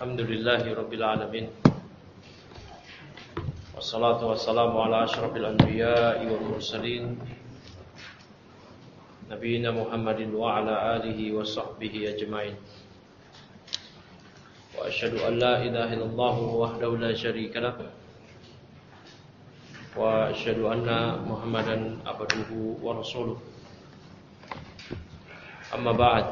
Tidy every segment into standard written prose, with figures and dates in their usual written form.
Alhamdulillahirabbil alamin. Wassalatu wassalamu ala asyrafil anbiya'i wal mursalin nabiyina Muhammadin wa ala alihi wa sahbihi ajmain. Wa asyhadu an la ilaha illallah wahdahu la syarika lah. Wa asyhadu anna Muhammadan abduhu wa rasuluh. Amma ba'd.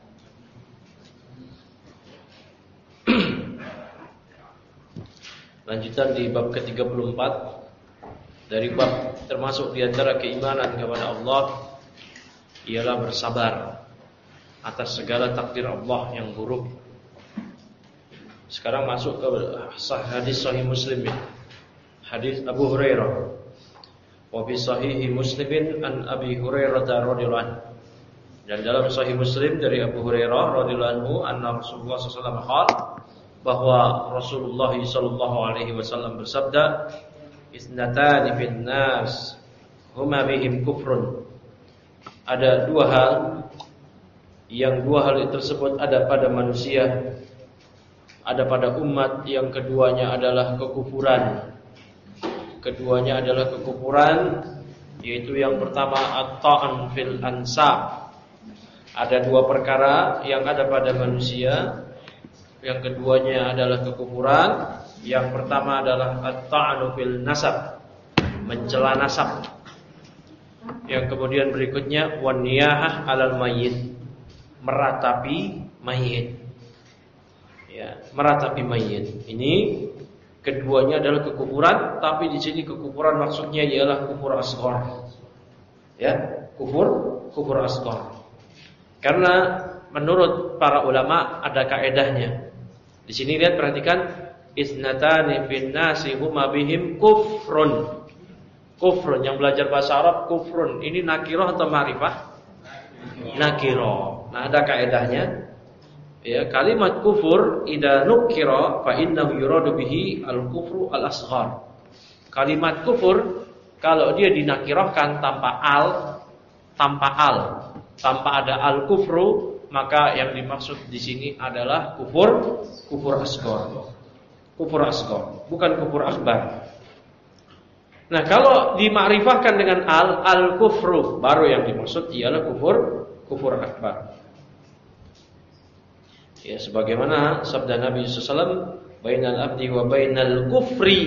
Lanjutan di bab ke-34 dari bab termasuk di antara keimanan kepada Allah ialah bersabar atas segala takdir Allah yang buruk. Sekarang masuk ke hadis sahih Muslim, hadis Abu Hurairah. Wa fi sahih Muslimin an Abi Hurairah radhiyallahu anhu. Dan dalam sahih Muslim dari Abu Hurairah radhiyallahu anhu anna Rasulullah sallallahu alaihi wasallam bahwa Rasulullah sallallahu alaihi wasallam bersabda, "Isnatani fin nas huma bihim kufrun." Ada dua hal yang dua hal tersebut ada pada manusia, ada pada umat, yang keduanya adalah kekufuran. Keduanya adalah kekufuran, yaitu yang pertama at-ta'an fil ansab. Ada dua perkara yang ada pada manusia. Yang keduanya adalah kekufuran. Yang pertama adalah at-ta'anu fil nasab, mencela nasab. Yang kemudian berikutnya wan niyahah 'alal mayyit, meratapi mayit. Ya, meratapi mayit. Ini keduanya adalah kekufuran, tapi di sini kekufuran maksudnya ialah kufur asghar. Ya, kufur asghar. Karena menurut para ulama ada kaedahnya. Di sini lihat, perhatikan, isnatani fin nasi huma bihim kufrun. Kufrun, yang belajar bahasa Arab, kufrun ini nakirah atau ma'rifah? Nakirah. Nah, ada kaedahnya. Ya, kalimat kufur idza nukira fa innahu yuradu bihi al-kufru al-asghar. Kalimat kufur kalau dia dinakirahkan tanpa ada al-kufru, maka yang dimaksud di sini adalah kufur asghar. Kufur asghar, bukan kufur akbar. Nah, kalau dimakrifahkan dengan al-kufru, baru yang dimaksud ialah kufur akbar. Ya, sebagaimana sabda Nabi sallallahu alaihi wasallam, "Bainal abdi wa bainal kufri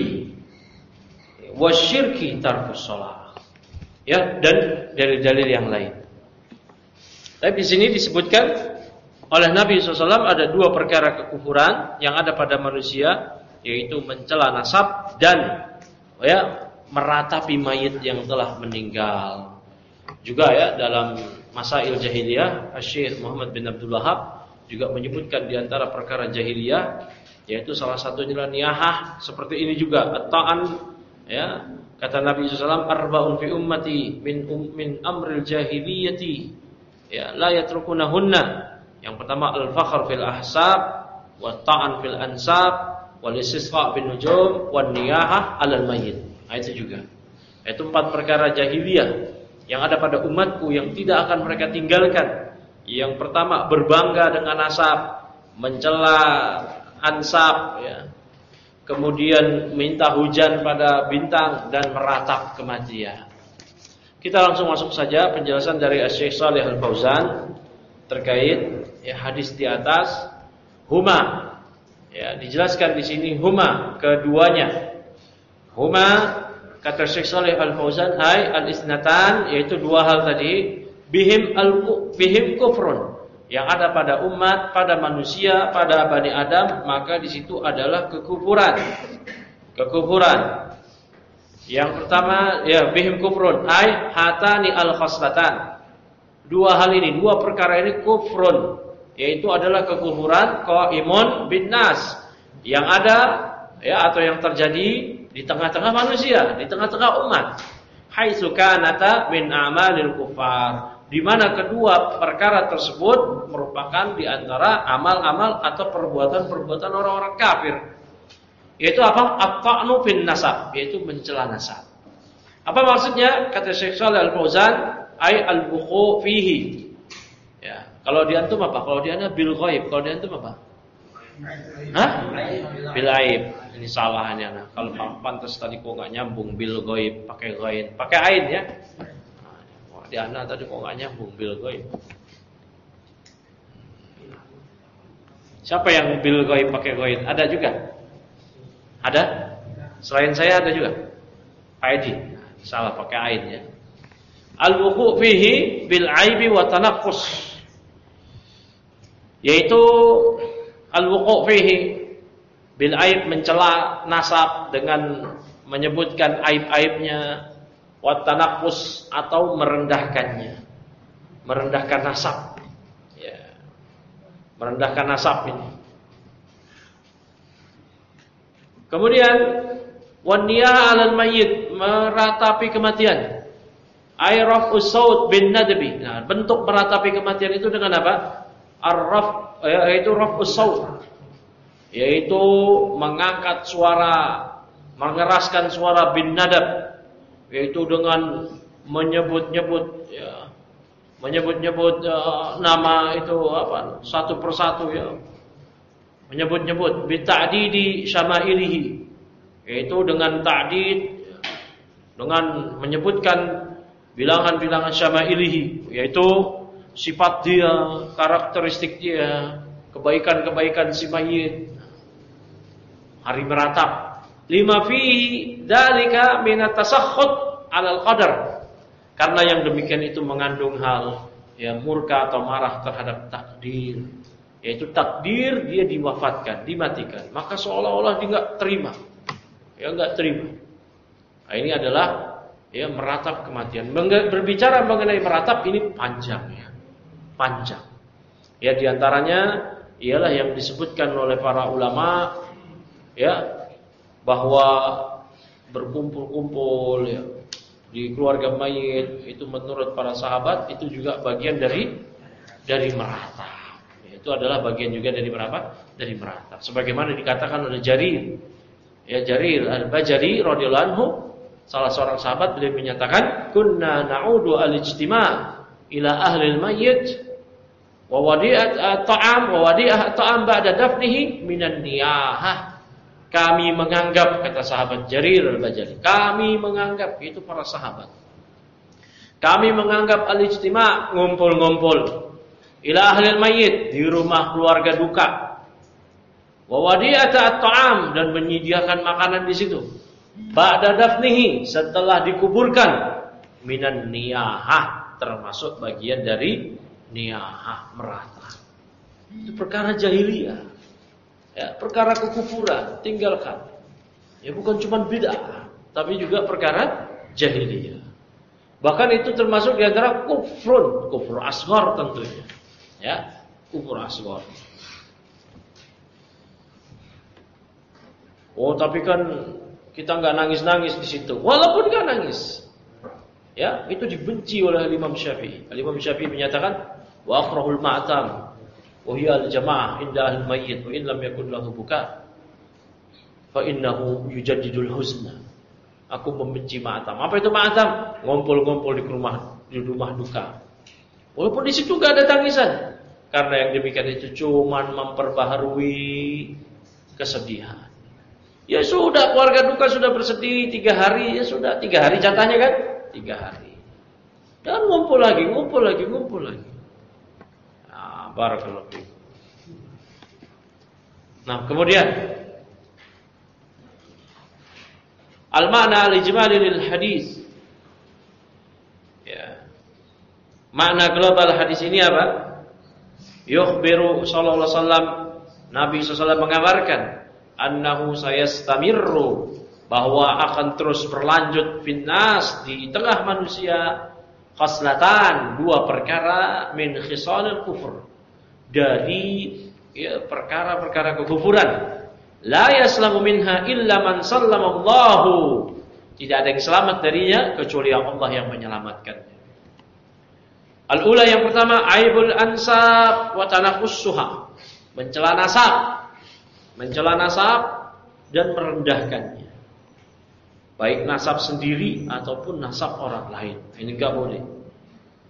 wasyirki tarkus shalah." Ya, dan dalil-dalil yang lain. Tapi di sini disebutkan oleh Nabi SAW ada dua perkara kekufuran yang ada pada manusia, yaitu mencela nasab dan meratapi mayit yang telah meninggal. Juga ya, dalam Masail Jahiliyah, Syekh Muhammad bin Abdul Wahhab juga menyebutkan di antara perkara jahiliyah, yaitu salah satunya niyahah, seperti ini juga at-ta'an, ya. Kata Nabi SAW, "Arba'un fi ummati min amril jahiliyati, ya, la yatrukunahunna." Yang pertama al-fakhr fil ahsab, wa ta'an fil ansab, wal istisqa bin nujum, wan niyahah 'alal mayyit. Nah, itu juga. Itu 4 perkara jahiliyah yang ada pada umatku yang tidak akan mereka tinggalkan. Yang pertama berbangga dengan nasab, mencela ansab, ya. Kemudian minta hujan pada bintang dan meratap kematian. Kita langsung masuk saja penjelasan dari Syekh Shalih Al-Fauzan terkait ya hadis di atas. Huma, ya, dijelaskan di sini huma, keduanya. Huma, kata Syekh Shalih Al-Fauzan, hai al-isnatan, yaitu dua hal tadi, bihim kufrun, yang ada pada umat, pada manusia, pada Bani Adam, maka di situ adalah kekufuran. Yang pertama, ya, bihim kufrun, ai hatani al-khaslatan. Dua hal ini, dua perkara ini kufrun, yaitu adalah kekufuran qaimun bin nas, yang ada ya atau yang terjadi di tengah-tengah manusia, di tengah-tengah umat. Haitsu kanata min a'malil kufar, di mana kedua perkara tersebut merupakan di antara amal-amal atau perbuatan-perbuatan orang-orang kafir. Yaitu apa? At-ta'nu fin nasab, yaitu mencela nasab. Apa maksudnya? Kata Syekh Shalih Al-Fauzan, ay al-bukhu fihi. Ya, kalau di antum apa? Kalau di ana bil ghaib, kalau di antum apa? Hah? Bil aib. Ini salahnya. Nah, kalau pantas tadi kok nggak nyambung bil goib pakai ghain, pakai ain ya. Nah, di ana tadi kok nggak nyambung bil goib. Siapa yang bil goib pakai ghain? Ada juga? Ada? Selain saya ada juga. Pak Edi. Salah pakai ain ya. Al-wuqu' fihi bil aibi wa tanaqqus. Yaitu al-wuqu' fihi bil aib, mencela nasab dengan menyebutkan aib-aibnya, wa tanaqqus atau merendahkannya. Merendahkan nasab. Ya. Merendahkan nasab ini. Kemudian wan niyah 'alal mayyit, meratapi kematian. Ayrafus saut bin nadbi. Nah, bentuk meratapi kematian itu dengan apa? Ar-raf, yaitu rafus saut, yaitu mengangkat suara, mengeraskan suara bin nadab, yaitu dengan menyebut-nyebut ya, menyebut-nyebut nama itu apa? Satu persatu ya. Menyebut-nyebut bi ta'didi syama'ilihi, yaitu dengan ta'did, dengan menyebutkan bilangan-bilangan syama'ilihi, yaitu sifat dia, karakteristik dia, kebaikan-kebaikan si mayit. Hari meratap. Lima fihi dzalika min at-tasakhut 'alal qadar. Karena yang demikian itu mengandung hal ya murka atau marah terhadap takdir. Yaitu takdir dia diwafatkan, dimatikan. Maka seolah-olah dia enggak terima. Ya enggak terima. Nah, ini adalah ya meratap kematian. Berbicara mengenai meratap ini panjang ya. Panjang. Ya diantaranya ialah yang disebutkan oleh para ulama ya bahwa berkumpul-kumpul ya di keluarga mayit itu menurut para sahabat itu juga bagian dari meratap. Ya, itu adalah bagian juga dari berapa? Dari meratap. Sebagaimana dikatakan oleh Jarir. Ya Jarir Al-Bajali radhiyallahu anhu, salah seorang sahabat, beliau menyatakan, "Kunna na'udu al-ijtima' ila ahli al-mayyit wa wadi'at ta'am ba'da dafnihi minan niyahah." Kami menganggap, kata sahabat Jarir Al-Bajali, kami menganggap, itu para sahabat, kami menganggap al-ijtima', ngumpul-ngumpul, ila ahli al-mayyit, di rumah keluarga duka, wa wadi'at ta'am, dan menyediakan makanan di situ, ba'da dafnihi, setelah dikuburkan, minan niyahah, termasuk bagian dari niyahah, merata. Itu perkara jahiliyah. Ya, perkara kekufuran, tinggalkan. Ya bukan cuma bid'ah, tapi juga perkara jahiliyah. Bahkan itu termasuk di antara kufur asghar tentunya. Ya, kufur asghar. Oh, tapi kan kita enggak nangis-nangis di situ. Walaupun enggak nangis. Ya, itu dibenci oleh Imam Syafi'i. Imam Syafi'i menyatakan wa akhrahul ma'tam wa hiya al-jama'ah inda al-mayyit wa in lam yakun lahu buka fa innahu yujaddidul huzna. Aku membenci ma'tam. Apa itu ma'tam? Ngumpul-ngumpul di rumah duka. Walaupun di situ enggak ada tangisan. Karena yang demikian itu cuman memperbaharui kesedihan. Ya sudah, keluarga duka sudah bersedih 3 hari, ya sudah 3 hari jatahnya kan? 3 hari. Dan ngumpul lagi. Nah, barakallahu fiikum. Nah, kemudian al-ma'na al-ijmali lil hadis. Ya. Makna global hadis ini apa? Yukhbiru sallallahu alaihi wasallam, Nabi sallallahu mengabarkan annahu sayastamirru, bahwa akan terus berlanjut finnas, di tengah manusia, khaslatan, 2 perkara, min khisalil kufur, dari ya, perkara-perkara kekufuran, la yaslamu minha illa man sallamallahu, tidak ada yang selamat darinya kecuali Allah yang menyelamatkannya. Al-ula, yang pertama, aibul ansab wa tanaqussuha, mencela nasab dan merendahkannya, baik nasab sendiri ataupun nasab orang lain. Ini enggak boleh.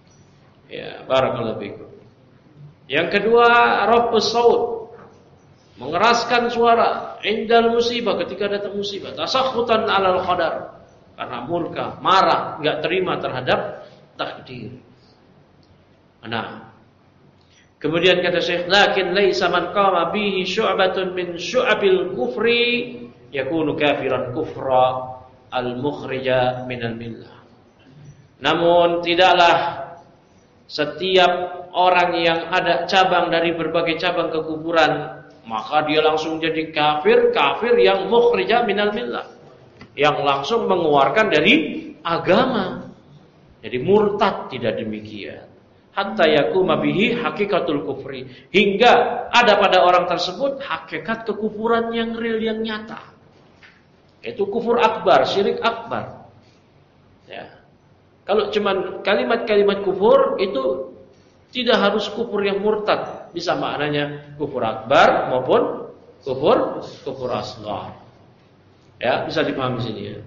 Ya, barakallahu fiikum. Yang kedua, raf'us saut, mengeraskan suara indal musibah, ketika datang musibah, tasakhutan 'alal qadar, karena murka, marah, enggak terima terhadap takdir. Nah, kemudian kata Syekh, lakin laisa man qama bihi syu'batun min syu'abil kufri yakunu kafiran kufra al-mukhrija minal millah. Namun tidaklah setiap orang yang ada cabang dari berbagai cabang kekufuran maka dia langsung jadi kafir yang mukhrija minal millah, yang langsung mengeluarkan dari agama. Jadi murtad, tidak demikian. Hatta yakuma bihi hakikatul kufri, hingga ada pada orang tersebut hakikat kekufuran yang real, yang nyata. Itu kufur akbar, syirik akbar. Ya. Kalau cuman kalimat-kalimat kufur itu tidak harus kufur yang murtad, bisa maknanya kufur akbar maupun kufur asghar. Ya, bisa dipahami sini ya.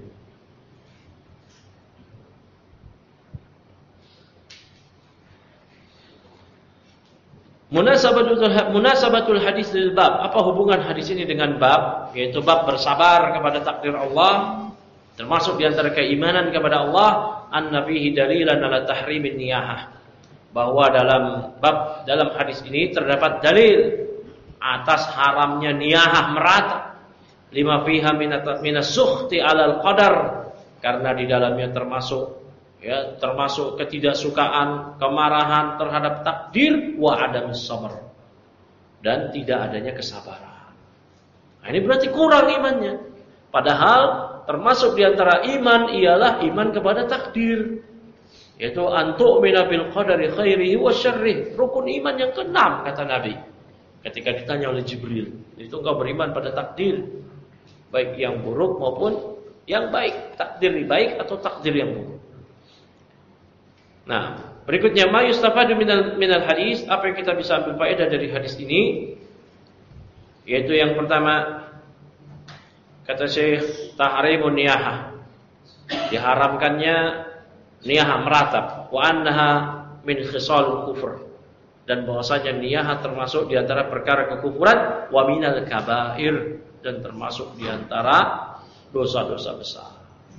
Munasabatul hadis lil bab. Apa hubungan hadis ini dengan bab? Yaitu bab bersabar kepada takdir Allah, termasuk di antara keimanan kepada Allah, anna fihi dalilan ala tahrimin niyahah. Bahwa dalam hadis ini terdapat dalil atas haramnya niyahah meratap. Lima fiha minas sukhti 'alal qadar, karena di dalamnya termasuk ketidaksukaan, kemarahan terhadap takdir, wa adamis sabr, dan tidak adanya kesabaran. Nah, ini berarti kurang imannya. Padahal termasuk di antara iman ialah iman kepada takdir, yaitu antu'mina bil qadari khairihi wa syarrihi, rukun iman yang ke-6 kata Nabi ketika ditanya oleh Jibril. Itu engkau beriman pada takdir, baik yang buruk maupun yang baik, takdir baik atau takdir yang buruk. Nah, berikutnya ma yustafadu minal hadis, apa yang kita bisa ambil faedah dari hadis ini? Yaitu yang pertama, kata Syekh, tahrimun niyahah, diharamkannya niyahah meratap, wa annaha min khisalul kufur, dan bahwasanya niyahah termasuk di antara perkara kekufuran, wa minal kabair, dan termasuk di antara dosa-dosa besar.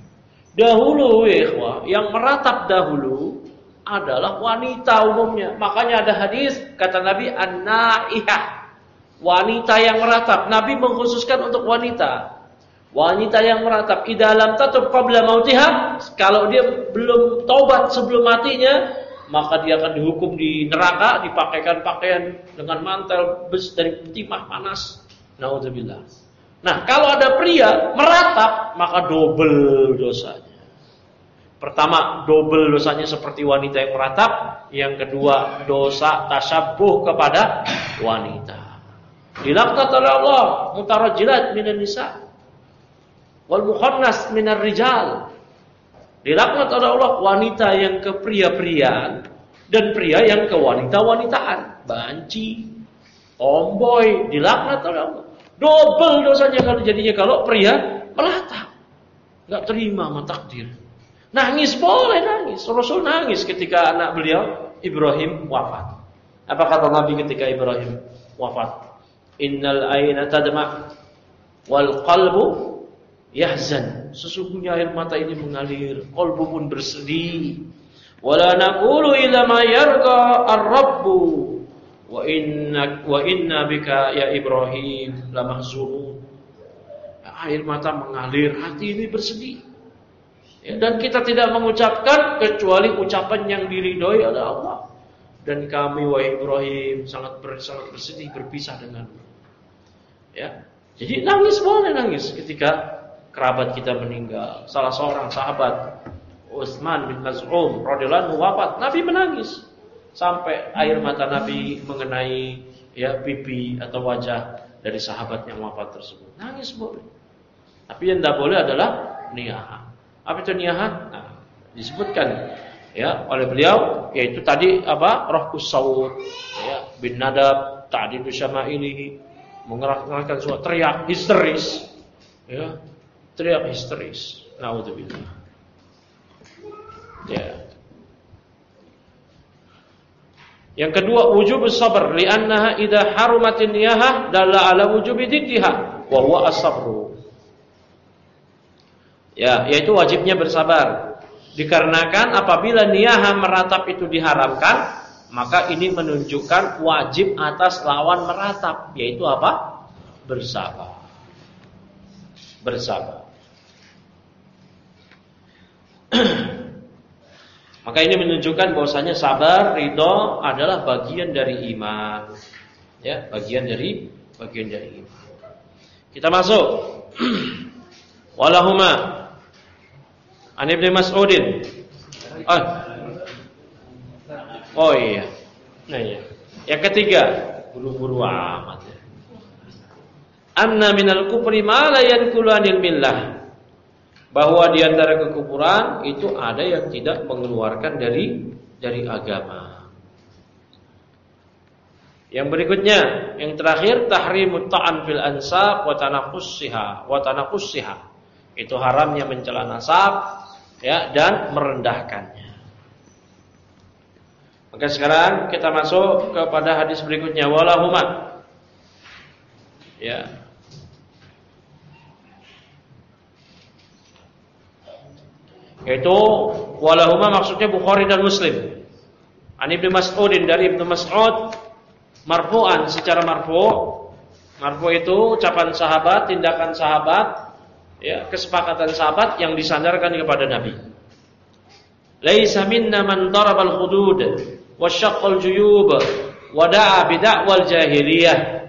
Dahulu ikhwah, yang meratap dahulu adalah wanita umumnya. Makanya ada hadis kata Nabi an-naihah, wanita yang meratap. Nabi mengkhususkan untuk wanita. Wanita yang meratap idza lam tatub qabla mautiha, kalau dia belum taubat sebelum matinya, maka dia akan dihukum di neraka, dipakaikan pakaian dengan mantel besi dari timah panas. Naudzubillah. Nah, kalau ada pria meratap, maka double dosanya. Pertama, double dosanya seperti wanita yang meratap. Yang kedua, dosa tasyabuh kepada wanita. Dilaknat oleh Allah mutarajjilat minan nisa wal mukhannas minar rijal. Dilaknat oleh Allah wanita yang ke pria-priaan dan pria yang ke wanita-wanitaan. Banci, tomboy, dilaknat oleh Allah. Double dosanya kalau pria meratap, enggak terima sama takdir. Nangis boleh nangis. Rasul nangis ketika anak beliau Ibrahim wafat. Apa kata Nabi ketika Ibrahim wafat? Innal aina tadma wal qalbu yahzan. Sesungguhnya air mata ini mengalir, qalbu pun bersedih. Wala naqulu illa ma yarqa ar-rabbu wa inna bika ya Ibrahim lamahzunun. Air mata mengalir, hati ini bersedih. Dan kita tidak mengucapkan kecuali ucapan yang diridhoi oleh Allah. Dan kami wahai Ibrahim sangat bersedih berpisah denganmu. Ya. Jadi nangis boleh nangis ketika kerabat kita meninggal. Salah seorang sahabat Utsman bin Maz'um radhiyallahu anhu wafat, Nabi menangis sampai air mata Nabi mengenai pipi atau wajah dari sahabat yang wafat tersebut. Nangis boleh. Tapi yang tidak boleh adalah niyahah. Apa itu niyahah? Nah, disebutkan oleh beliau, yaitu tadi rohkus saut, bin nadab, ta'dilu syama'ilihi, mengeraskan suara, teriak histeris, teriak histeris. Naudzubillah. Yang kedua, wujubus sabr li'annaha idza harumatin niyahah dalla ala wujubi diddiha wa huwa as-sabru. Ya, yaitu wajibnya bersabar. Dikarenakan apabila niyahah meratap itu diharamkan, maka ini menunjukkan wajib atas lawan meratap, yaitu apa? Bersabar. Bersabar. Maka ini menunjukkan bahwasanya sabar, ridho adalah bagian dari iman. Ya, bagian dari iman. Kita masuk. Walahuma an Ibnu Mas'udin. Oh iya. Nah iya. Yang ketiga, buru-buru amat ya. Anna minal kufri ma la yanqulu anil millah. Bahwa di antara kekufuran itu ada yang tidak mengeluarkan dari agama. Yang berikutnya, yang terakhir, tahrimut ta'an fil ansab wa tanaqussiha. Itu haramnya mencela nasab ya dan merendahkannya. Maka sekarang kita masuk kepada hadis berikutnya, walahuma. Ya. Yaitu walahuma maksudnya Bukhari dan Muslim. An Ibnu Mas'udin, dari Ibnu Mas'ud marfu'an, secara marfu'. Marfu' itu ucapan sahabat, tindakan sahabat, ya, kesepakatan sahabat yang disandarkan kepada Nabi. Laisa minna man darabal hudud wa syaqqal juyub wa da'a bid'awal jahiliyah.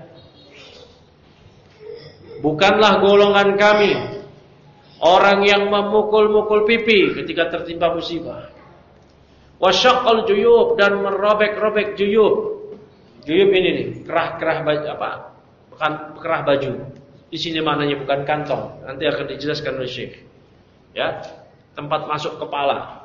Bukanlah golongan kami orang yang memukul-mukul pipi ketika tertimpa musibah. Wasyaqqal juyub, dan merobek-robek juyub. Juyub ini nih, kerah-kerah baju apa? Bukan kerah baju. Di sini maknanya bukan kantong. Nanti akan dijelaskan oleh Syekh. Ya, tempat masuk kepala.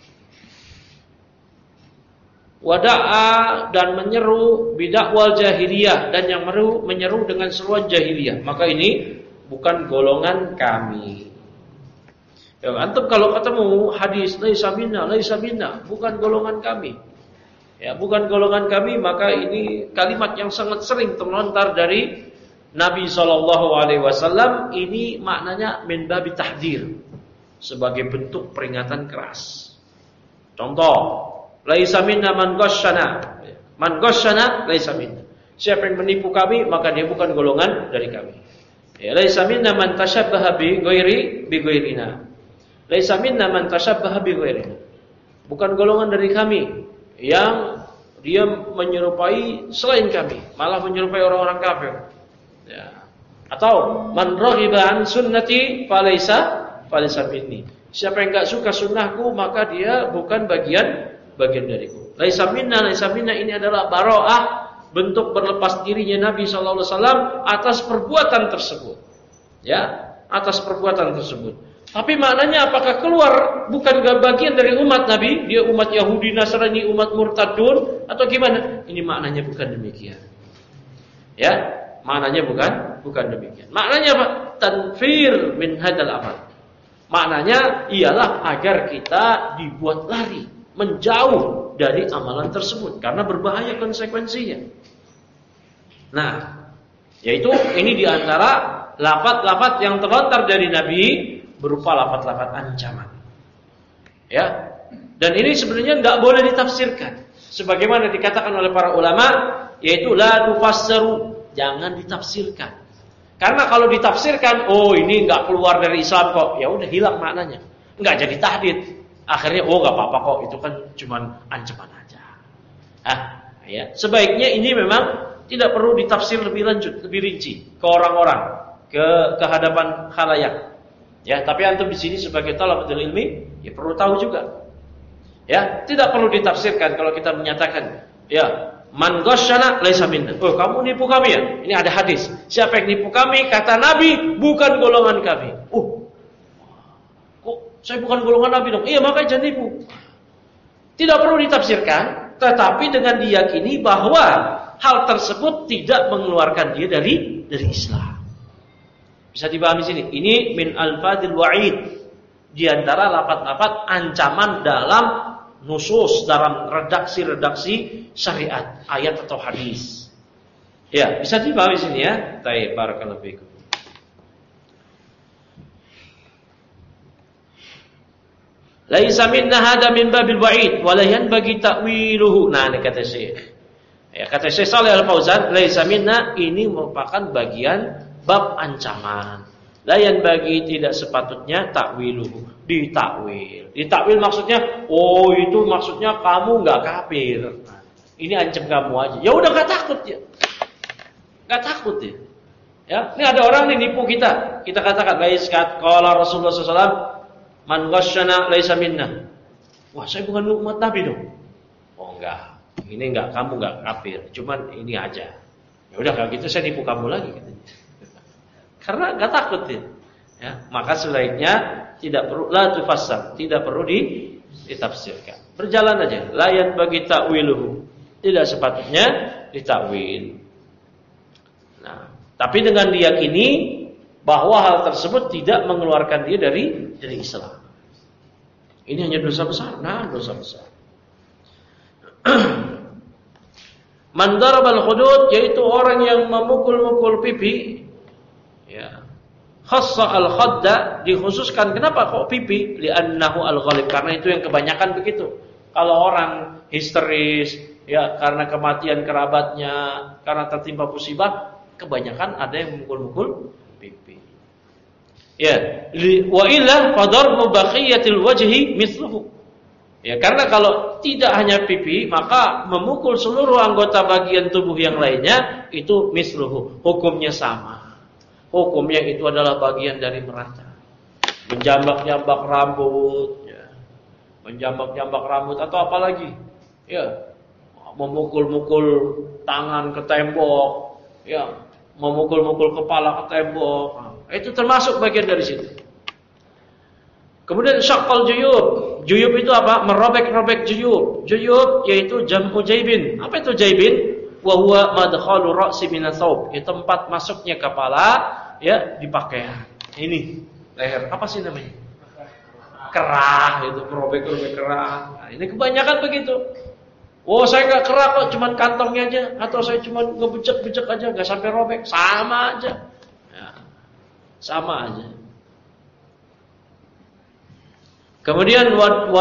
Wada'a, dan menyeru bidakwal jahiliyah, dan yang menyeru dengan seruan jahiliyah. Maka ini bukan golongan kami. Ya, antum kalau ketemu hadis laisa minna, bukan golongan kami. Ya, bukan golongan kami, maka ini kalimat yang sangat sering terlontar dari Nabi SAW. Ini maknanya min babi tahdzir, sebagai bentuk peringatan keras. Contoh, laisa minna man ghasyana. Man ghasyana laisa minna. Siapa yang menipu kami, maka dia bukan golongan dari kami. Ya, laisa minna man tashabbaha bi ghairina. Laisa minna man tashabbaha bi ghairina. Bukan golongan dari kami yang dia menyerupai selain kami, malah menyerupai orang-orang kafir. Ya. Atau man raghiba an sunnati falaysa minni. Siapa yang enggak suka sunnahku, maka dia bukan bagian dariku. Laisa minna ini adalah bara'ah, bentuk berlepas dirinya Nabi sallallahu alaihi wasallam atas perbuatan tersebut. Ya, atas perbuatan tersebut. Tapi maknanya apakah keluar bukan bagian dari umat Nabi? Dia umat Yahudi, Nasrani, umat murtadun, atau gimana? Ini maknanya bukan demikian. Ya, maknanya bukan demikian. Maknanya apa? Tanfir min hadal amal. Maknanya ialah agar kita dibuat lari, menjauh dari amalan tersebut, karena berbahaya konsekuensinya. Nah, yaitu ini diantara lafaz-lafaz yang terlontar dari Nabi, berupa lafaz-lafaz ancaman. Ya. Dan ini sebenarnya enggak boleh ditafsirkan. Sebagaimana dikatakan oleh para ulama, yaitu la tufassaru, jangan ditafsirkan. Karena kalau ditafsirkan, oh ini enggak keluar dari Islam kok, ya udah hilang maknanya. Enggak jadi tahdid. Akhirnya oh enggak apa-apa kok, itu kan cuman ancaman aja. Ya, sebaiknya ini memang tidak perlu ditafsir lebih lanjut, lebih rinci ke orang-orang, ke hadapan khalayak. Ya, tapi antum di sini sebagai thalabatul ilmi ya perlu tahu juga. Ya, tidak perlu ditafsirkan kalau kita menyatakan, ya, man ghasyana laisa minna. Oh, kamu nipu kami ya? Ini ada hadis. Siapa yang nipu kami, kata Nabi, bukan golongan kami. Kok saya bukan golongan Nabi dong? Iya, makanya jangan nipu. Tidak perlu ditafsirkan, tetapi dengan diyakini bahwa hal tersebut tidak mengeluarkan dia dari Islam. Bisa dipahami sini. Ini min alfadil wa'id, di antara lafaz-lafaz ancaman dalam nusus, dalam redaksi-redaksi syariat, ayat atau hadis. Ya, bisa dipahami sini ya. Baik, barakallahu fikum. Laisa minna hada min babil wa'id wa la yanbaghi ta'wiluhu. Nah, ini kata Syekh. Ya, kata Syekh Shalih Al-Fauzan, laisa minna ini merupakan bagian bab ancaman. La yanbaghi tidak sepatutnya ta'wiluhu, ditakwil. Ditakwil maksudnya, oh itu maksudnya kamu enggak kafir. Nah, ini ancam kamu aja. Ya udah enggak takut ya. Enggak takut ya. Ya, ini ada orang nih nipu kita. Kita katakan laiskat qala Rasulullah SAW, man ghasyana laisa minna. Wah, saya bukan umat Nabi dong. Oh enggak. Ini enggak, kamu enggak kafir. Cuman ini aja. Ya udah kalau gitu saya nipu kamu lagi katanya. Karena enggak takut ya. Ya, maka sebaiknya tidak perlu la tufassar, tidak perlu ditafsirkan. Berjalan aja. Layan bagi ta'wiluhu. Tidak sepatutnya ditakwil. Nah, tapi dengan diyakini bahwa hal tersebut tidak mengeluarkan dia dari Islam. Ini hanya dosa besar. Nah, dosa besar. Man darabal hudud, yaitu orang yang memukul-mukul pipi. Ya. Khassa al-khadda, dikhususkan kenapa kok pipi? Li'annahu al-ghalib, karena itu yang kebanyakan begitu. Kalau orang histeris, ya karena kematian kerabatnya, karena tertimpa musibah, kebanyakan ada yang memukul-mukul pipi. Ya, wa illa qadar mubaqiyatil wajhi mithluhu. Ya, karena kalau tidak hanya pipi, maka memukul seluruh anggota bagian tubuh yang lainnya itu mithluhu, hukumnya sama. Hukumnya itu adalah bagian dari merata. Menjambak-jambak rambut, ya. Menjambak-jambak rambut atau apa lagi? Ya, memukul-mukul tangan ke tembok, ya, memukul-mukul kepala ke tembok. Itu termasuk bagian dari situ. Kemudian syaqqal juyub. Juyub itu apa? Merobek-robek juyub. Juyub yaitu jam'u jaibin. Apa itu jaibin? Wa huwa madkhalu ra'si min ats-tsawb. Itu tempat masuknya kepala ya di pakaian. Ini leher apa sih namanya? Kerah, itu merobek-robek kerah. Nah, ini kebanyakan begitu. Oh, saya enggak kerah kok, cuman kantongnya aja, atau saya cuman ngebecek-becek aja, enggak sampai robek, sama aja. Ya. Sama aja. Kemudian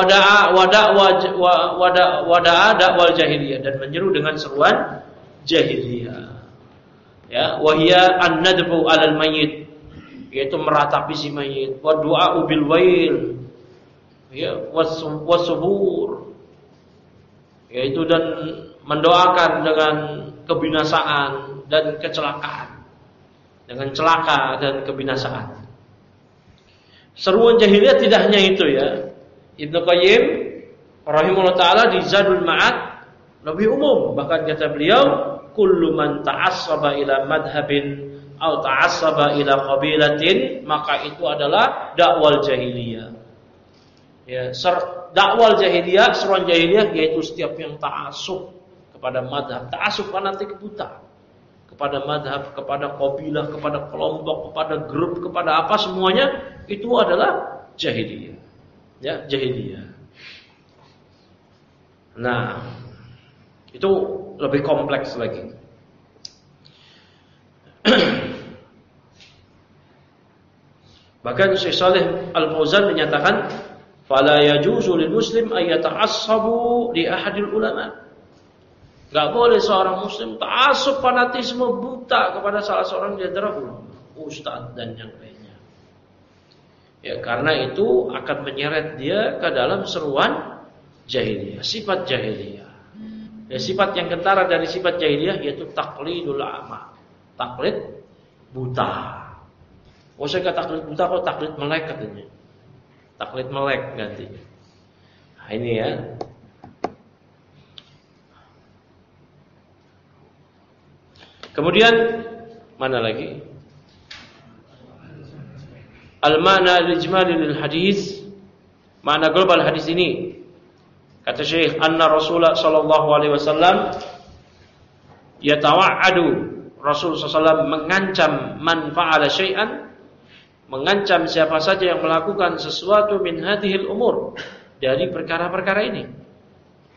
wada'a dakwal jahiliyah, dan menyeru dengan seruan jahiliyah. Ya, wahia an-nadbu 'alal mayyit, yaitu meratapi si mayit, wa du'a'u bil wail, ya, wasubur, yaitu dan mendoakan dengan kebinasaan dan kecelakaan, dengan celaka dan kebinasaan. Seruan jahiliyah tidak hanya itu ya. Ibnu Qayyim rahimahullah taala di Zadul Ma'ad lebih umum, bahkan kata beliau, kullu man ta'assaba ila madhhabin atau ta'assaba ila qabilatin, maka itu adalah dakwal jahiliyah. Ya, dakwal jahiliyah, seruan jahiliyah yaitu setiap yang ta'assub kepada madhab, ta'assub fanatik buta kepada madhab, kepada qabilah, kepada kelompok, kepada grup, kepada apa, semuanya itu adalah jahiliyah. Ya, jahiliyah. Nah, itu lebih kompleks lagi. Bahkan Syekh Shalih Al-Fauzan menyatakan, fala yajuzu lil muslim ay yata'assabu li ahadil ulama. Enggak boleh seorang muslim ta'assub fanatisme buta kepada salah seorang di antara ulama, ustaz dan yang lainnya. Ya, karena itu akan menyeret dia ke dalam seruan jahiliyah, sifat jahiliyah. Ya, sifat yang kentara dari sifat jahiliyah yaitu taqlidul a'ma. Taklid buta. Oh, saya kata taklid buta, kok taklid melek katanya. Taklid melek gantinya. Nah, ini ya. Kemudian mana lagi? Al-ma'na al-ijmali lil hadis. Makna global hadis ini. Kata Syekh, anna Rasulullah sallallahu alaihi wasallam yatawa'adu, Rasul sallallahu alaihi wasallam mengancam man fa'ala syai'an, mengancam siapa saja yang melakukan sesuatu min hadhil umur, dari perkara-perkara ini.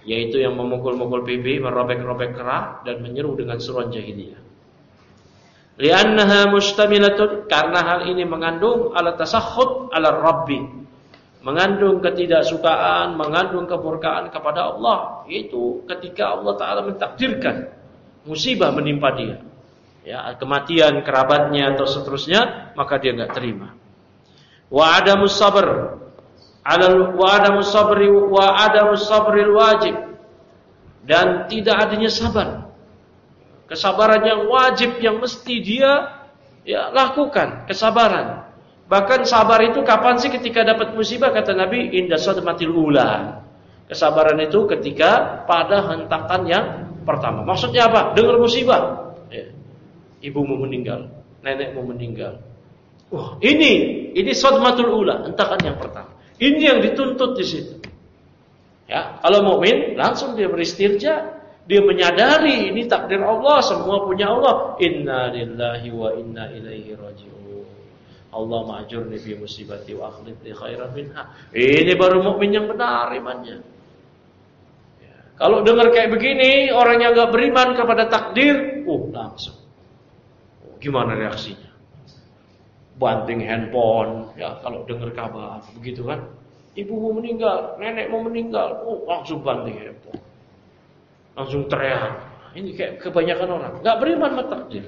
yaitu yang memukul-mukul pipi, merobek-robek kerak dan menyeru dengan seruan jahiliyah. Li'annaha mustamilatun, karena hal ini mengandung ala tasakhut ala rabbi, mengandung ketidaksukaan, mengandung kemurkaan kepada Allah. Itu ketika Allah Ta'ala mentakdirkan musibah menimpa dia, ya, kematian kerabatnya atau seterusnya, maka dia enggak terima. Wa adamus sabr wa adamus sabril wajib, dan tidak adanya sabar, kesabaran yang wajib yang mesti dia lakukan, kesabaran. Bahkan sabar itu kapan sih? Ketika dapat musibah, kata Nabi, inda sadmatil ula. Kesabaran itu ketika pada hentakan yang pertama. Maksudnya apa? Dengar musibah, ibumu meninggal, nenekmu meninggal. Wah, ini sadmatul ula, hentakan yang pertama. Ini yang dituntut di situ. Ya, kalau mukmin langsung dia beristirja, dia menyadari ini takdir Allah, semua punya Allah. Inna lillahi wa inna ilaihi raji'un. Allah ma'jurni fi musibati wa akhlif li khairan minha. Ini baru mukmin yang benar imannya. Ya, kalau dengar kayak begini, orang yang enggak beriman kepada takdir, langsung. Gimana reaksinya? Banting handphone, ya, kalau dengar kabar begitu kan, ibumu meninggal, nenekmu meninggal, langsung banting handphone, langsung teriak. Ini kayak kebanyakan orang nggak beriman sama takdir.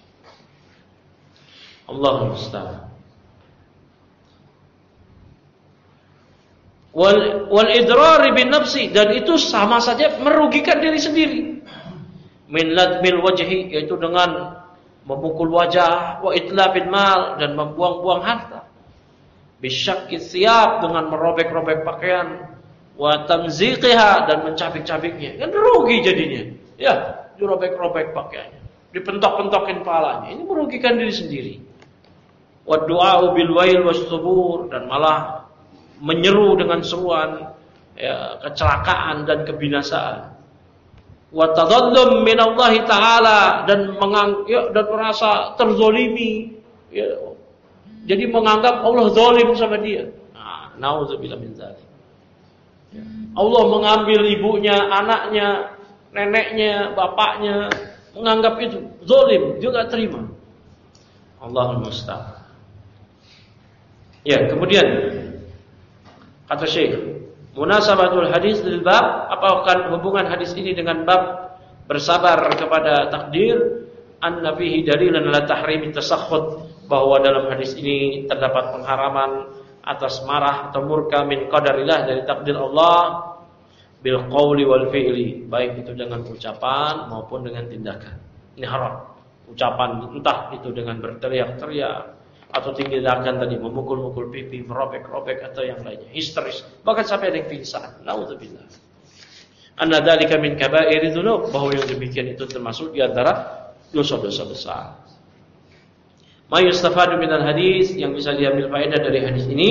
Allahul musta'an. Wal idrari bin nafsi, dan itu sama saja merugikan diri sendiri. Min ladmil wajhi, yaitu dengan memukul wajah, wa itlafil mal, dan membuang-buang harta. Bisyakki siyab, dengan merobek-robek pakaian, wa tamziqiha, dan mencabik-cabiknya. Kan rugi jadinya. Ya, dirobek-robek pakaiannya, dipentok-pentokin palanya. Ini merugikan diri sendiri. Wa du'a'u bil wail was subur, dan malah menyeru dengan seruan kecelakaan dan kebinasaan. Wa tadallum minallahi ta'ala, dan dan merasa terzolimi, ya. Jadi menganggap Allah zalim sama dia. Nauzubillah min dzalik. Allah mengambil ibunya, anaknya, neneknya, bapaknya, menganggap itu zalim, dia enggak terima. Allahul musta'an. Ya, kemudian kata Syekh, munasabatul hadis lil bab, apakah hubungan hadis ini dengan bab bersabar kepada takdir? Anna fihi dalilan ala tahrimi tasakhut, bahwa dalam hadis ini terdapat pengharaman atas marah atau murka min qadarillah, dari takdir Allah, bil qawli wal fi'li, baik itu dengan ucapan maupun dengan tindakan. Ini haram. Ucapan entah itu dengan berteriak-teriak, atau tindakan tadi memukul-mukul pipi, merobek-robek, atau yang lainnya, histeris, bahkan sampai ada yang pingsan. Nauzubillah. Anna dzalika min kaba'iri dzunub, bahwa yang demikian itu termasuk di antara dosa-dosa besar. Ma yustafadu minal hadis, yang bisa diambil faedah dari hadis ini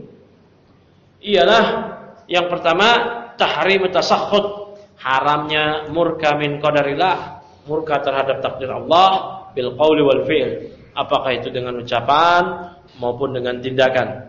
ialah yang pertama, tahrim tasakhut, haramnya murka min qadarillah, murka terhadap takdir Allah, bil qauli wal fi'l, apakah itu dengan ucapan maupun dengan tindakan.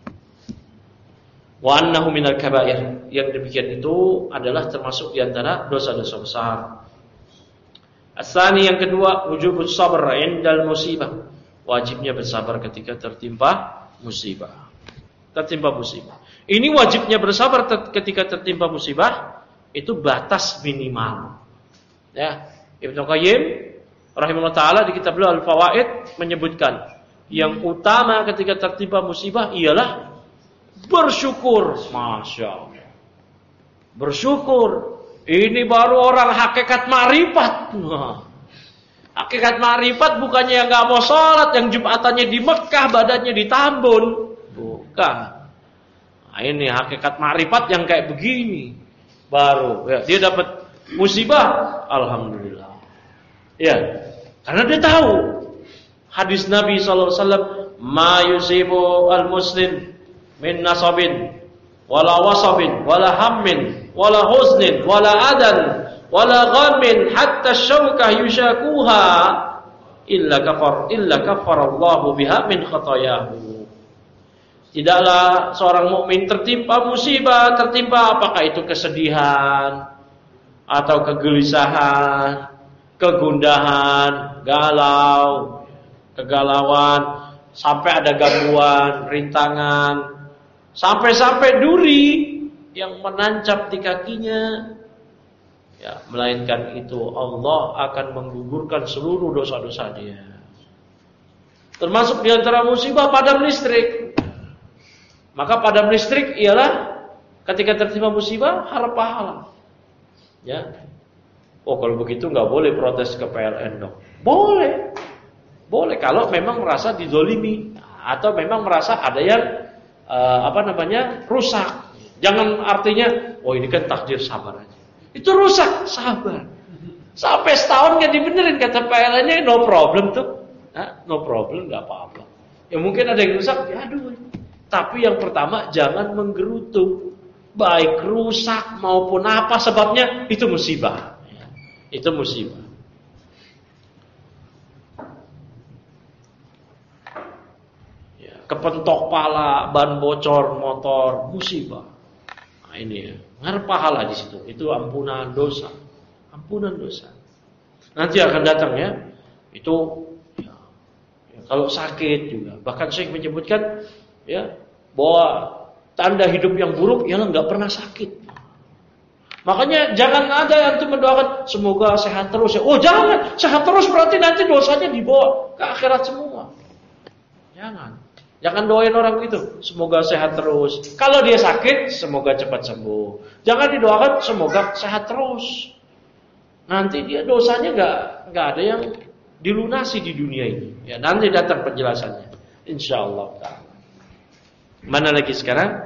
Wa annahu minal kaba'ir, yang demikian itu adalah termasuk di antara dosa-dosa besar. As-tsani, yang kedua, wujubus sabr indal musibah, wajibnya bersabar ketika tertimpa musibah. Tertimpa musibah. Ini wajibnya bersabar ketika tertimpa musibah, itu batas minimal. Ya, Ibnu Qayyim rahimahullah ta'ala di kitab beliau Al-Fawaid menyebutkan, yang utama ketika tertimpa musibah ialah bersyukur. Masya Allah, bersyukur. Ini baru orang hakikat ma'rifat. Hakikat ma'rifat bukannya yang gak mau sholat, yang jumatannya di Mekah, badannya di Tambun. Bukan. Nah, ini hakikat ma'rifat yang kayak begini. Baru ya, dia dapat musibah, alhamdulillah. Ya, karena dia tahu hadis Nabi SAW, ma yusibu al-muslim min nasabin wala wasabin wala hammin wala huznin wala adan wala ghammin hatta syawkah yushakuha illa kafar Allahu biha min khatayahu. Tidaklah seorang mukmin tertimpa musibah, tertimpa apakah itu kesedihan atau kegelisahan, kegundahan, galau, kegalauan, sampai ada gangguan, rintangan, sampai-sampai duri yang menancap di kakinya, ya, melainkan itu Allah akan menggugurkan seluruh dosa-dosa dia. Termasuk di antara musibah padam listrik. Maka padam listrik ialah ketika tertimpa musibah harap pahala. Ya. Oh, kalau begitu nggak boleh protes ke PLN dong. Boleh. Boleh kalau memang merasa dizolimi atau memang merasa ada yang rusak. Jangan artinya, oh ini kan takdir, sabar aja. Itu rusak, sabar. Sampai setahun nggak dibenerin kata PLN-nya, no problem tuh. No problem, nggak apa-apa. Ya mungkin ada yang rusak, ya aduh. Tapi yang pertama jangan menggerutu, baik rusak maupun apa sebabnya, itu musibah. Itu musibah. Ya, kepentok pala, ban bocor motor, musibah. Nah, ini ya, ngarep pahala di situ. Itu ampunan dosa, ampunan dosa. Nanti akan datang ya. Itu ya, kalau sakit juga. Bahkan saya menyebutkan ya, bahwa tanda hidup yang buruk ialah nggak pernah sakit. Makanya jangan ada yang tuh mendoakan semoga sehat terus ya. Oh jangan, sehat terus berarti nanti dosanya dibawa ke akhirat semua. Jangan doain orang itu semoga sehat terus. Kalau dia sakit semoga cepat sembuh. Jangan didoakan semoga sehat terus. Nanti dia dosanya nggak ada yang dilunasi di dunia ini. Ya nanti datang penjelasannya. Insyaallah taala. Mana lagi sekarang?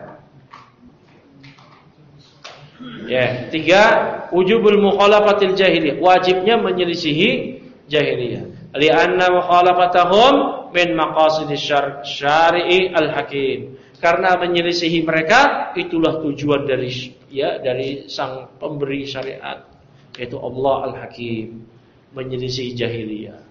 Ya, 3, wujubul mukhalafatil jahiliyah. Wajibnya menyelisihi jahiliyah. Li'anna mukhalafatahum min maqasidis syar'i al-hakim. Karena menyelisihi mereka itulah tujuan dari sang pemberi syariat, yaitu Allah Al-Hakim, menyelisihi jahiliyah.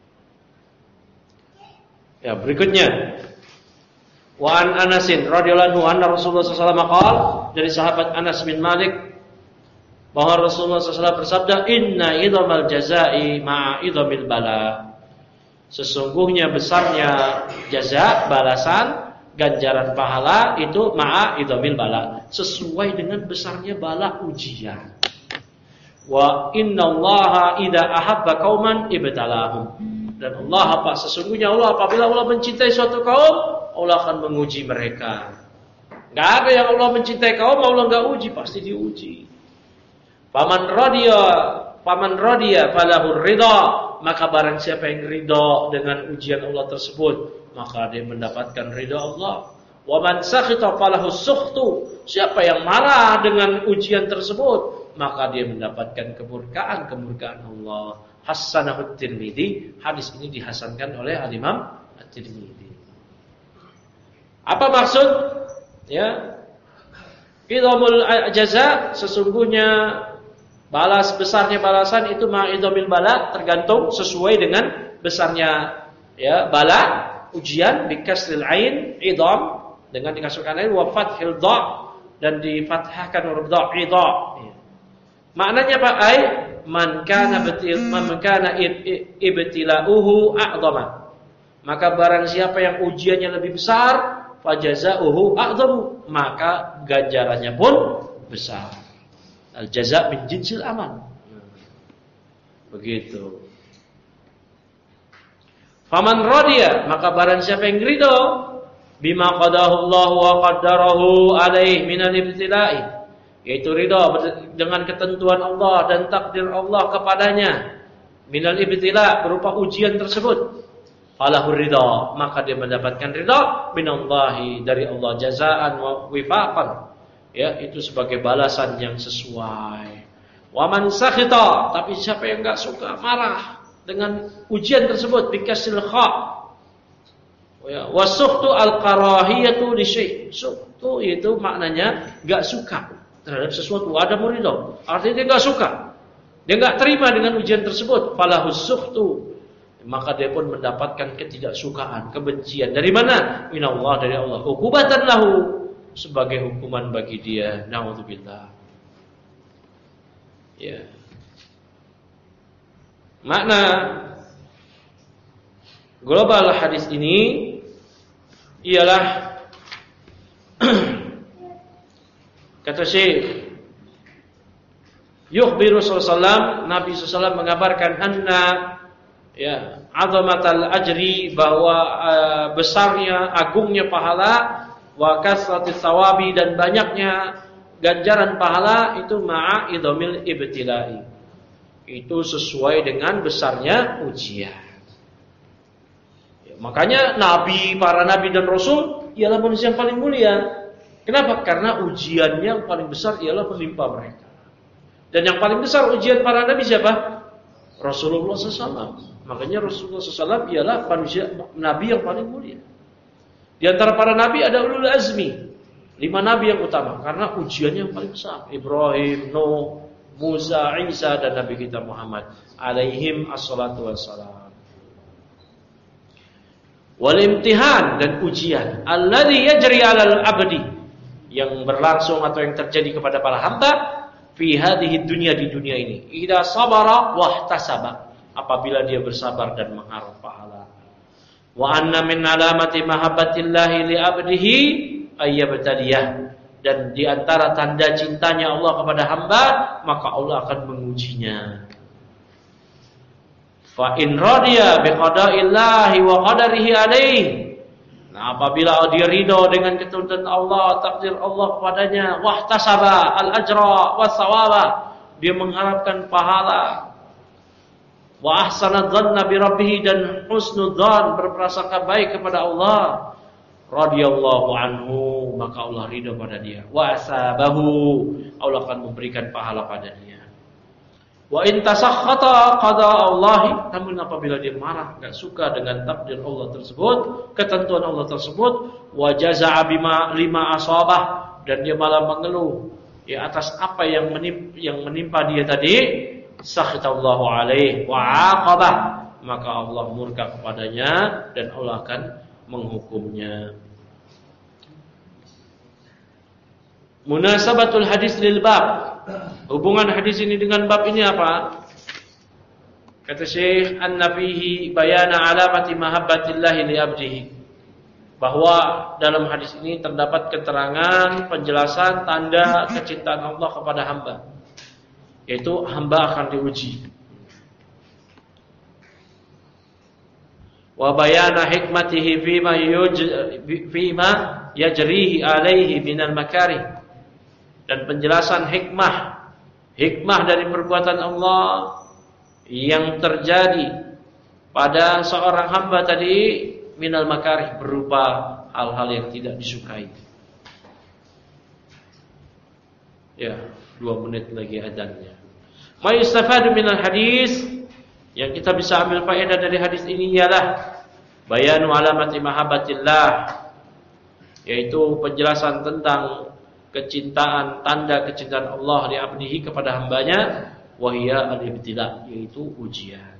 Ya, berikutnya wa an Anasin radhiyallahu anhu Rasulullah sallallahu alaihi wasallam dari sahabat Anas bin Malik bahwa Rasulullah sallallahu bersabda, inna idhamal jazai ma'a idhamil bala. Sesungguhnya besarnya jaza, balasan, ganjaran pahala itu ma'a idhamil bala, sesuai dengan besarnya bala ujian. Wa innallaha idza ahabba qauman ibtalahum. Dan Allah sesungguhnya Allah apabila Allah mencintai suatu kaum, Allah akan menguji mereka. Gak ada yang Allah mencintai kaum, Allah gak uji, pasti diuji. Faman radiya falahur ridha. Maka barang siapa yang ridha dengan ujian Allah tersebut, maka dia mendapatkan ridha Allah. Wa man sakhita falahus sukhtu. Siapa yang marah dengan ujian tersebut, maka dia mendapatkan kemurkaan Allah. Hasanahut Tirmidzi. Hadis ini dihasankan oleh Al-Imam At-Tirmidzi. Apa maksud? Ya, idhamul jaza, sesungguhnya besarnya balasan itu ma'idhamil bala, tergantung sesuai dengan besarnya ya bala ujian, bikasril ain idham, dengan dikasrkan ain, wa fathil dha, dan difathahkan huruf dha, idha. Maknanya apa? Ai man kana ibtila'uhu a'dhama. Maka barang siapa yang ujiannya lebih besar, fajaza'uhu a'dhamu, maka ganjarannya pun besar. Al-jaza' min jinsil amal. Begitu. Faman radiya, maka barang siapa yang ridha bima qadahu Allah wa qaddarahu alaihi minal ibtila'i, yaitu ridha dengan ketentuan Allah dan takdir Allah kepadanya, minal ibtila, berupa ujian tersebut, falahur ridha, maka dia mendapatkan ridha minallahi, dari Allah, jazaan wa wifaqan, ya, itu sebagai balasan yang sesuai. Wa man sakhita, tapi siapa yang enggak suka, marah dengan ujian tersebut, bikasil kha, ya, wasukhtu al-karahiyatu li syai'. Sukhtu itu maknanya enggak suka terhadap sesuatu, ada muridho, artinya dia enggak suka, dia enggak terima dengan ujian tersebut, falahus sukhtu, maka dia pun mendapatkan ketidaksukaan, kebencian. Dari mana? Minallah, dari Allah. Uqubatan lahu, sebagai hukuman bagi dia. Na'udzubillah. Ya. Makna global hadis ini ialah kata Syekh, yukhbiru sallallahu Nabi sallallahu mengabarkan anna azamatal ajri, bahwa besarnya, agungnya pahala, wa kasratis sawabi, dan banyaknya ganjaran pahala, itu ma'a idhamil ibtilai, itu sesuai dengan besarnya ujian. Makanya para nabi dan rasul ialah manusia yang paling mulia. Kenapa? Karena ujiannya yang paling besar ialah menimpa mereka. Dan yang paling besar ujian para nabi siapa? Rasulullah SAW. Makanya Rasulullah SAW ialah manusia nabi yang paling mulia. Di antara para nabi ada ulul azmi, 5 nabi yang utama, karena ujiannya yang paling besar. Ibrahim, Nuh, Musa, Isa, dan Nabi kita Muhammad alaihim assalatu wassalam. Wal imtihan, dan ujian alladzi yajri 'alal 'abdi, yang berlangsung atau yang terjadi kepada para hamba fi hadhihi dunya, di dunia ini. Idza sabara wahtasaba, apabila dia bersabar dan mengharap pahala. Wa anna min alamati mahabbatillahi li 'abdihi ayyabtaliyah, dan di antara tanda cintanya Allah kepada hamba, maka Allah akan mengujinya. Fa in radiya bi qada'illahi wa qadarihi alaihi, nah apabila dia ridho dengan ketentuan Allah, takdir Allah kepadanya, wahtasaba al-ajra was sawaba, dia mengharapkan pahala, wa ahsana dhanna bi rabbih, dan husnudzan, berprasangka baik kepada Allah, radhiyallahu anhu, maka Allah ridha pada dia, wa asabahu, Allah akan memberikan pahala pada dia. Wa in tasakhata qada Allah, namun apabila dia marah, enggak suka dengan takdir Allah tersebut, ketentuan Allah tersebut, wa jazaa bima lima asabah, dan dia malah mengeluh atas apa yang menimpa dia tadi, sakhitallahu alaihi wa aqabah, maka Allah murka kepadanya dan Allah akan menghukumnya. Munasabatul hadis lil bab, hubungan hadis ini dengan bab ini apa? Kata Syekh, anna fihi bayana alamati mahabbatillahi li abdihi, bahwa dalam hadis ini terdapat keterangan, penjelasan tanda kecintaan Allah kepada hamba, yaitu hamba akan diuji. Wa bayana hikmatihi fima yajrihi alaihi minal makarih, dan penjelasan hikmah dari perbuatan Allah yang terjadi pada seorang hamba tadi, minal makarih, berupa hal-hal yang tidak disukai. Ya, 2 menit lagi adzannya. Ma yustafadu minal hadis, yang kita bisa ambil faedah dari hadis ini ialah bayanu alamati mahabbatillah, yaitu penjelasan tentang kecintaan, tanda kecintaan Allah li abdihi kepada hambanya, wahia al-ibtila, yaitu ujian.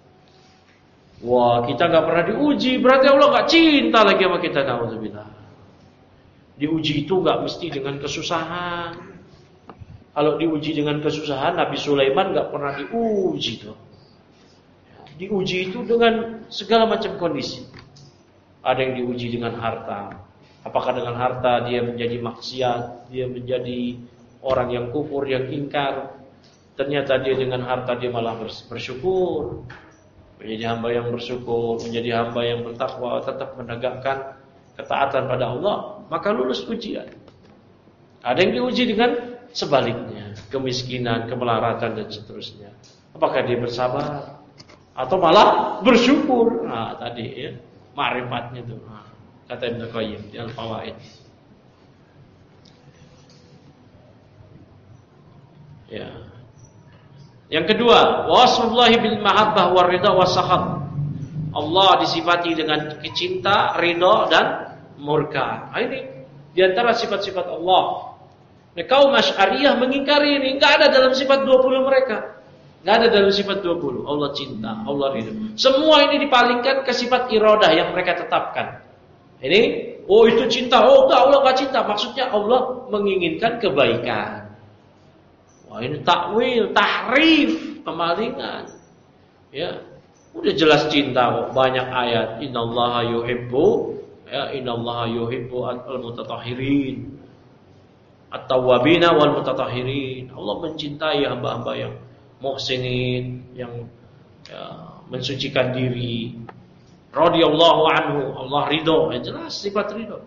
Wah, kita enggak pernah diuji, berarti Allah enggak cinta lagi sama kita, naudzubillah. Diuji itu enggak mesti dengan kesusahan. Kalau diuji dengan kesusahan, Nabi Sulaiman enggak pernah diuji tuh. Diuji itu dengan segala macam kondisi. Ada yang diuji dengan harta. Apakah dengan harta dia menjadi maksiat, dia menjadi orang yang kufur, yang ingkar. Ternyata dia dengan harta dia malah bersyukur, menjadi hamba yang bersyukur, menjadi hamba yang bertakwa, tetap menegakkan ketaatan pada Allah, maka lulus ujian. Ada yang diuji dengan sebaliknya, kemiskinan, kemelaratan, dan seterusnya. Apakah dia bersabar atau malah bersyukur? Nah, tadi ya, ma'rifatnya tuh. Nah, kata Ibnu Qayyim di Al-Fawaid. Ya. Yang kedua, wasfullahi bil mahabbah war ridha was sakhab. Allah disifati dengan cinta, ridha, dan murka. Ini di antara sifat-sifat Allah. Nah, kaum Asy'ariyah mengingkari ini, enggak ada dalam sifat 20 mereka. Nggak ada dalam sifat 20. Allah cinta, Allah ridho. Semua ini dipalingkan ke sifat iradah yang mereka tetapkan. Ini, oh itu cinta, oh enggak, Allah nggak cinta. Maksudnya Allah menginginkan kebaikan. Wah ini takwil, tahrif, pemalingan. Ya, udah jelas cinta kok, banyak ayat. Innallaha yuhibbu, ya innallaha yuhibbu al-mutatahhirin, at-tawwabina wal mutatahhirin. Allah mencintai hamba-hamba yang muhsinin, yang ya, mensucikan diri. Radhiyallahu anhu, Allah ridho, ya jelas sifat ridho.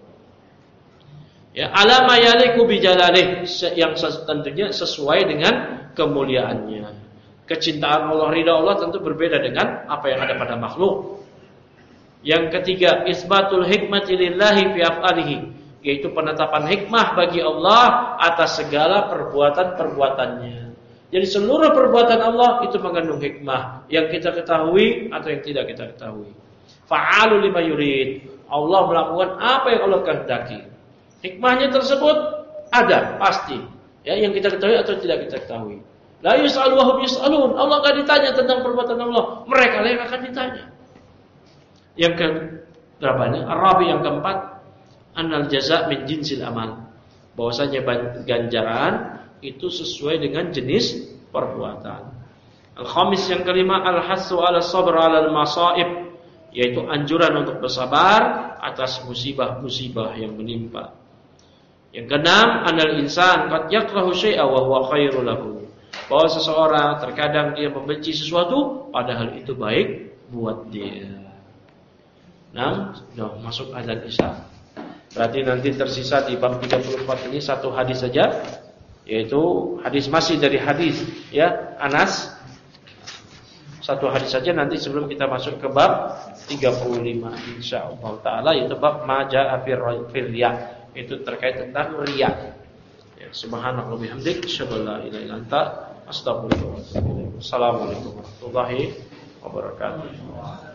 Ya, alama yaliku bijalalih, yang tentunya sesuai dengan kemuliaannya. Kecintaan Allah, ridha Allah tentu berbeda dengan apa yang ada pada makhluk. Yang ketiga, isbatul hikmati lillahi fi af'alihi, yaitu penetapan hikmah bagi Allah atas segala perbuatan-perbuatannya. Jadi seluruh perbuatan Allah itu mengandung hikmah yang kita ketahui atau yang tidak kita ketahui. Fa'alu lima yurid. Allah melakukan apa yang Allah kehendaki. Hikmahnya tersebut ada pasti, ya yang kita ketahui atau tidak kita ketahui. La yus'alu wa hum yus'alun. Allah akan ditanya tentang perbuatan Allah. Mereka lah yang akan ditanya. Yang ke-8, Arabi yang keempat, annal jaza' min jinsil amal. Bahwasanya ganjaran itu sesuai dengan jenis perbuatan. Al-khamis yang kelima, al-hassu 'ala sabr 'ala al-masa'ib, yaitu anjuran untuk bersabar atas musibah-musibah yang menimpa. Yang keenam, anal insan qad yakrahu syai'a wa huwa khairul lahu. Bahwa seseorang terkadang dia membenci sesuatu padahal itu baik buat dia. Nah, sudah masuk azan Isya. Berarti nanti tersisa di bab 34 ini satu hadis saja, yaitu hadis masih dari hadis ya Anas. Satu hadis saja nanti sebelum kita masuk ke bab 35 insyaallah taala, yaitu bab maja'a fir riya. Itu terkait tentang riya. Ya, subhanallah bihamdik, asyhadu an la ilaha illa anta, astaghfiruka wa atubu ilaik. Assalamualaikum warahmatullahi wabarakatuh.